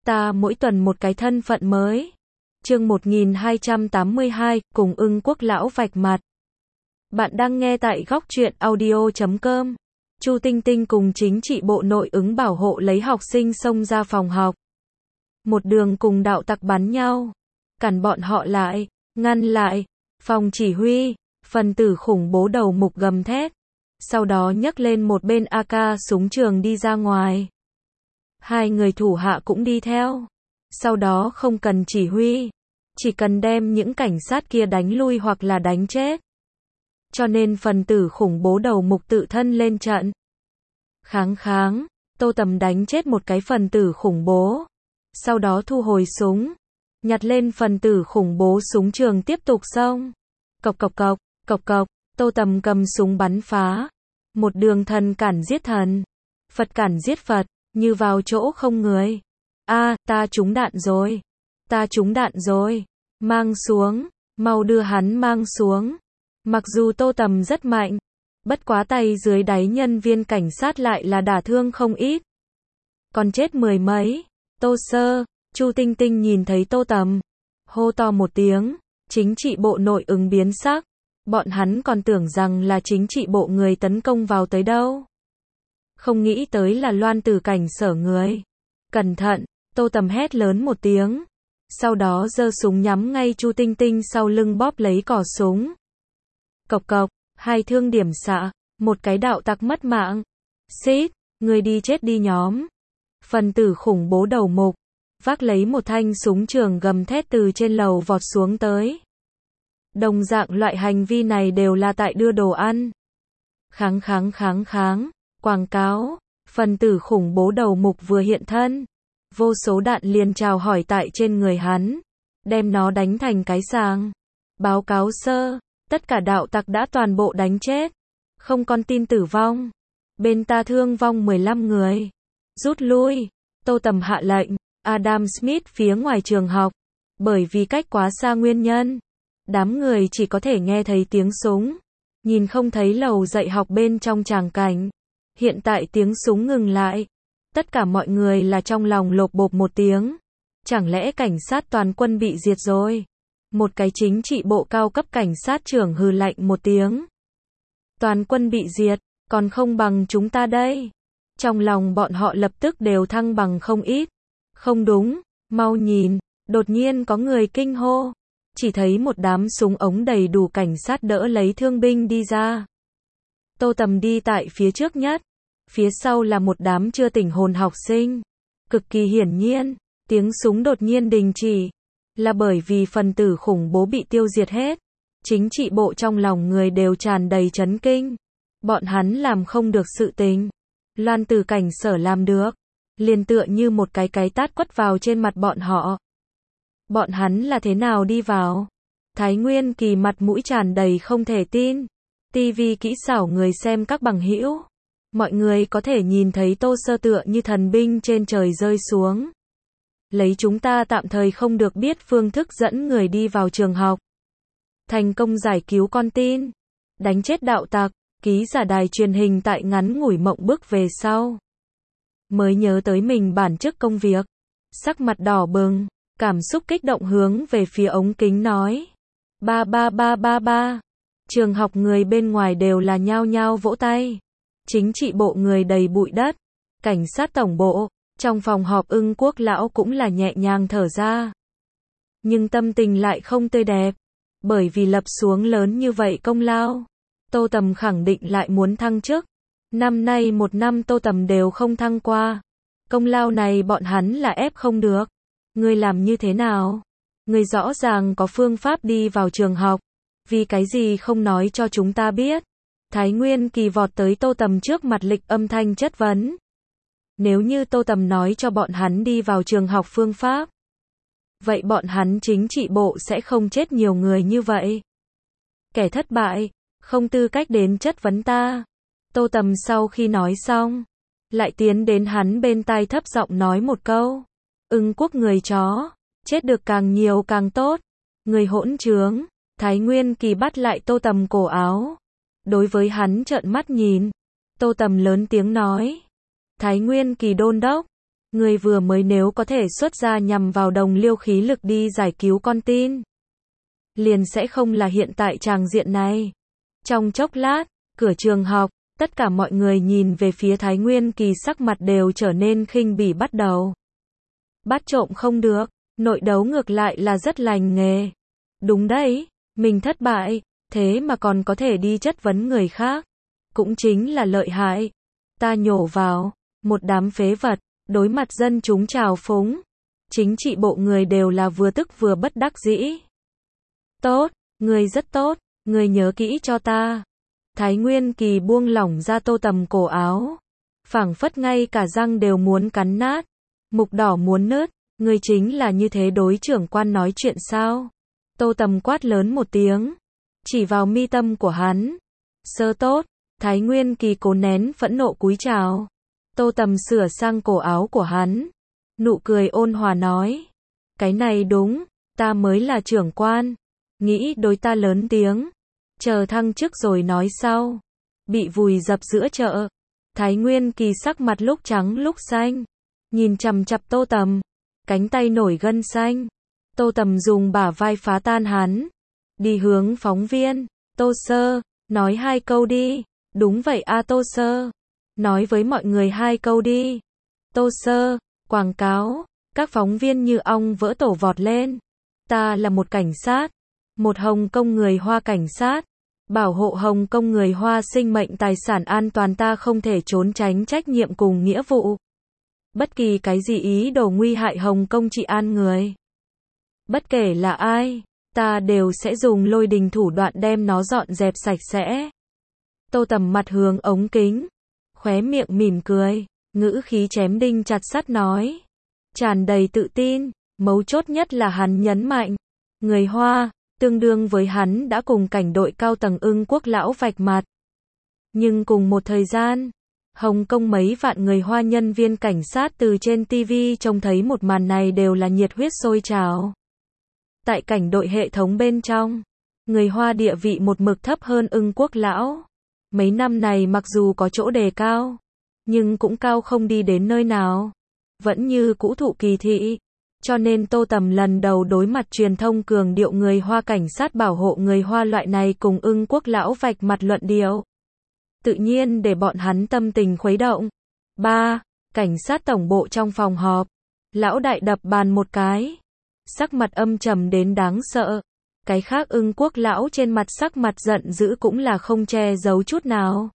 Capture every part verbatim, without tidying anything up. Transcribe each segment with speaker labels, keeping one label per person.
Speaker 1: ta mỗi tuần một cái thân phận mới. Chương một nghìn hai trăm tám mươi hai, cùng Ưng Quốc lão vạch mặt. Bạn đang nghe tại góc truyện audio chấm com. Chu Tinh Tinh cùng chính trị bộ nội ứng bảo hộ lấy học sinh xông ra phòng học. Một đường cùng đạo tặc bắn nhau. Cản bọn họ lại, ngăn lại. Phòng chỉ huy, phần tử khủng bố đầu mục gầm thét. Sau đó nhấc lên một bên a ca súng trường đi ra ngoài. Hai người thủ hạ cũng đi theo. Sau đó không cần chỉ huy, chỉ cần đem những cảnh sát kia đánh lui hoặc là đánh chết. Cho nên phần tử khủng bố đầu mục tự thân lên trận. Kháng kháng, Tô Tầm đánh chết một cái phần tử khủng bố. Sau đó thu hồi súng, nhặt lên phần tử khủng bố súng trường tiếp tục xông. Cộc cộc cộc, cộc cộc, Tô Tầm cầm súng bắn phá. Một đường thần cản giết thần, Phật cản giết Phật, như vào chỗ không người. A, à, ta trúng đạn rồi. Ta trúng đạn rồi. Mang xuống, mau đưa hắn mang xuống. Mặc dù Tô Tầm rất mạnh, bất quá tay dưới đáy nhân viên cảnh sát lại là đả thương không ít. Còn chết mười mấy. Tô Sơ, Chu Tinh Tinh nhìn thấy Tô Tầm, hô to một tiếng, chính trị bộ nội ứng biến sắc. Bọn hắn còn tưởng rằng là chính trị bộ người tấn công vào tới đâu. Không nghĩ tới là Loan Tử Cảnh sở người. Cẩn thận, Tô Tầm hét lớn một tiếng. Sau đó giơ súng nhắm ngay Chu Tinh Tinh sau lưng bóp lấy cò súng. Cộc cộc, hai thương điểm xạ, một cái đạo tặc mất mạng. Xít, người đi chết đi nhóm. Phần tử khủng bố đầu mục, vác lấy một thanh súng trường gầm thét từ trên lầu vọt xuống tới. Đồng dạng loại hành vi này đều là tại đưa đồ ăn. Kháng kháng kháng kháng, quảng cáo, phần tử khủng bố đầu mục vừa hiện thân. Vô số đạn liền chào hỏi tại trên người hắn, đem nó đánh thành cái sàng. Báo cáo sơ, tất cả đạo tặc đã toàn bộ đánh chết. Không con tin tử vong. Bên ta thương vong mười lăm người. Rút lui. Tô Tầm hạ lệnh. Adam Smith phía ngoài trường học. Bởi vì cách quá xa nguyên nhân, đám người chỉ có thể nghe thấy tiếng súng, nhìn không thấy lầu dạy học bên trong tràng cảnh. Hiện tại tiếng súng ngừng lại. Tất cả mọi người là trong lòng lộp bộp một tiếng. Chẳng lẽ cảnh sát toàn quân bị diệt rồi? Một cái chính trị bộ cao cấp cảnh sát trưởng hừ lạnh một tiếng. Toàn quân bị diệt, còn không bằng chúng ta đây. Trong lòng bọn họ lập tức đều thăng bằng không ít. Không đúng, mau nhìn, đột nhiên có người kinh hô. Chỉ thấy một đám súng ống đầy đủ cảnh sát đỡ lấy thương binh đi ra. Tô Tầm đi tại phía trước nhất. Phía sau là một đám chưa tỉnh hồn học sinh. Cực kỳ hiển nhiên, tiếng súng đột nhiên đình chỉ, là bởi vì phần tử khủng bố bị tiêu diệt hết. Chính trị bộ trong lòng người đều tràn đầy chấn kinh. Bọn hắn làm không được sự tình. Loan Tử Cảnh sở làm được. Liền tựa như một cái cái tát quất vào trên mặt bọn họ. Bọn hắn là thế nào đi vào? Thái Nguyên Kỳ mặt mũi tràn đầy không thể tin. ti vi kỹ xảo người xem các bằng hữu. Mọi người có thể nhìn thấy Tô Sơ tựa như thần binh trên trời rơi xuống. Lấy chúng ta tạm thời không được biết phương thức dẫn người đi vào trường học. Thành công giải cứu con tin. Đánh chết đạo tặc. Ký giả đài truyền hình tại ngắn ngủi mộng bức về sau. Mới nhớ tới mình bản chức công việc. Sắc mặt đỏ bừng. Cảm xúc kích động hướng về phía ống kính nói. Ba ba ba ba ba. Trường học người bên ngoài đều là nhao nhao vỗ tay. Chính trị bộ người đầy bụi đất. Cảnh sát tổng bộ. Trong phòng họp Ưng Quốc lão cũng là nhẹ nhàng thở ra. Nhưng tâm tình lại không tươi đẹp. Bởi vì lập xuống lớn như vậy công lao. Tô Tầm khẳng định lại muốn thăng chức. Năm nay một năm Tô Tầm đều không thăng qua. Công lao này bọn hắn là ép không được. Ngươi làm như thế nào? Ngươi rõ ràng có phương pháp đi vào trường học. Vì cái gì không nói cho chúng ta biết? Thái Nguyên Kỳ vọt tới Tô Tầm trước mặt lịch âm thanh chất vấn. Nếu như Tô Tầm nói cho bọn hắn đi vào trường học phương pháp, vậy bọn hắn chính trị bộ sẽ không chết nhiều người như vậy. Kẻ thất bại, không tư cách đến chất vấn ta. Tô Tầm sau khi nói xong, lại tiến đến hắn bên tai thấp giọng nói một câu. Ưng Quốc người chó, chết được càng nhiều càng tốt. Người hỗn trướng. Thái Nguyên Kỳ bắt lại Tô Tầm cổ áo. Đối với hắn trợn mắt nhìn. Tô Tầm lớn tiếng nói. Thái Nguyên Kỳ đôn đốc. Người vừa mới nếu có thể xuất ra nhằm vào đồng liêu khí lực đi giải cứu con tin, liền sẽ không là hiện tại tràng diện này. Trong chốc lát, cửa trường học, tất cả mọi người nhìn về phía Thái Nguyên Kỳ, sắc mặt đều trở nên khinh bỉ bắt đầu. Bắt trộm không được, nội đấu ngược lại là rất lành nghề. Đúng đấy, mình thất bại, thế mà còn có thể đi chất vấn người khác. Cũng chính là lợi hại. Ta nhổ vào, một đám phế vật, đối mặt dân chúng trào phúng. Chính trị bộ người đều là vừa tức vừa bất đắc dĩ. Tốt, người rất tốt, người nhớ kỹ cho ta. Thái Nguyên Kỳ buông lỏng ra Tô Tầm cổ áo. Phảng phất ngay cả răng đều muốn cắn nát. Mục đỏ muốn nứt, người chính là như thế đối trưởng quan nói chuyện sao? Tô Tầm quát lớn một tiếng, chỉ vào mi tâm của hắn. Sơ tốt, Thái Nguyên Kỳ cố nén phẫn nộ cúi chào. Tô Tầm sửa sang cổ áo của hắn, nụ cười ôn hòa nói. Cái này đúng, ta mới là trưởng quan. Nghĩ đối ta lớn tiếng, chờ thăng chức rồi nói sau. Bị vùi dập giữa chợ. Thái Nguyên Kỳ sắc mặt lúc trắng lúc xanh, nhìn chằm chặp Tô Tầm, cánh tay nổi gân xanh. Tô Tầm dùng bả vai phá tan hắn, đi hướng phóng viên. Tô Sơ, nói hai câu đi. Đúng vậy a Tô Sơ, nói với mọi người hai câu đi. Tô Sơ, quảng cáo. Các phóng viên như ong vỡ tổ vọt lên. Ta là một cảnh sát, một Hồng Kông người Hoa cảnh sát, bảo hộ Hồng Kông người Hoa sinh mệnh tài sản an toàn, ta không thể trốn tránh trách nhiệm cùng nghĩa vụ. Bất kỳ cái gì ý đồ nguy hại Hồng Kông trị an người, bất kể là ai, ta đều sẽ dùng lôi đình thủ đoạn đem nó dọn dẹp sạch sẽ. Tô Tầm mặt hướng ống kính, khóe miệng mỉm cười, ngữ khí chém đinh chặt sắt nói, tràn đầy tự tin. Mấu chốt nhất là hắn nhấn mạnh, người Hoa, tương đương với hắn đã cùng cảnh đội cao tầng Ưng Quốc lão vạch mặt. Nhưng cùng một thời gian, Hồng Kông mấy vạn người Hoa nhân viên cảnh sát từ trên ti vi trông thấy một màn này đều là nhiệt huyết sôi trào. Tại cảnh đội hệ thống bên trong, người Hoa địa vị một mực thấp hơn Ưng Quốc lão. Mấy năm này mặc dù có chỗ đề cao, nhưng cũng cao không đi đến nơi nào. Vẫn như cũ thụ kỳ thị. Cho nên Tô Tầm lần đầu đối mặt truyền thông cường điệu người Hoa cảnh sát bảo hộ người Hoa loại này cùng Ưng Quốc lão vạch mặt luận điệu. Tự nhiên để bọn hắn tâm tình khuấy động. ba. Cảnh sát tổng bộ trong phòng họp. Lão đại đập bàn một cái. Sắc mặt âm trầm đến đáng sợ. Cái khác Ưng Quốc lão trên mặt sắc mặt giận dữ cũng là không che giấu chút nào.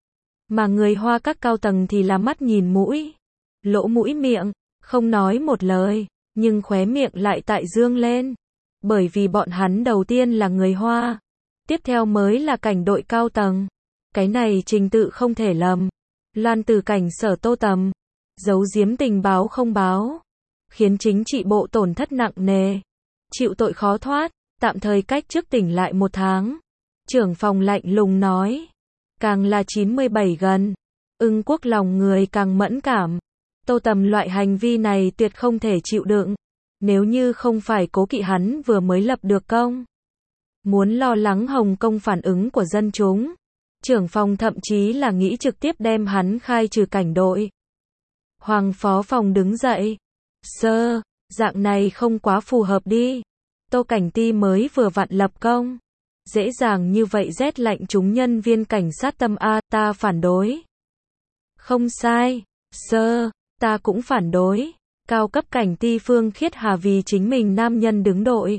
Speaker 1: Mà người Hoa các cao tầng thì là mắt nhìn mũi, lỗ mũi miệng, không nói một lời, nhưng khóe miệng lại tại dương lên. Bởi vì bọn hắn đầu tiên là người Hoa, tiếp theo mới là cảnh đội cao tầng. Cái này trình tự không thể lầm. Loan từ cảnh sở Tô Tầm, giấu giếm tình báo không báo, khiến chính trị bộ tổn thất nặng nề, chịu tội khó thoát, tạm thời cách chức tỉnh lại một tháng. Trưởng phòng lạnh lùng nói, càng là chín mươi bảy gần, Ưng Quốc lòng người càng mẫn cảm. Tô Tầm loại hành vi này tuyệt không thể chịu đựng. Nếu như không phải cố kỵ hắn vừa mới lập được công, muốn lo lắng Hồng Kông phản ứng của dân chúng, trưởng phòng thậm chí là nghĩ trực tiếp đem hắn khai trừ cảnh đội. Hoàng phó phòng đứng dậy. Sơ, dạng này không quá phù hợp đi. Tô Cảnh Ti mới vừa vặn lập công, dễ dàng như vậy rét lạnh chúng nhân viên cảnh sát tâm a, ta phản đối. Không sai, sơ, ta cũng phản đối. Cao cấp cảnh ti Phương Khiết Hà vì chính mình nam nhân đứng đội.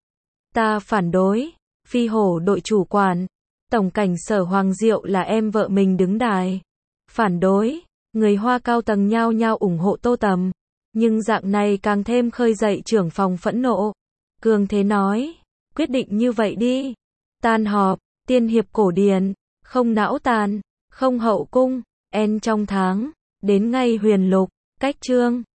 Speaker 1: Ta phản đối. Phi Hổ đội chủ quản, tổng cảnh sở Hoàng Diệu là em vợ mình đứng đài. Phản đối. Người Hoa cao tầng nhao nhao ủng hộ Tô Tầm, nhưng dạng này càng thêm khơi dậy trưởng phòng phẫn nộ. Cường thế nói, quyết định như vậy đi. Tan họp, tiên hiệp cổ điển, không não tàn, không hậu cung, en trong tháng, đến ngay huyền lục, cách chương.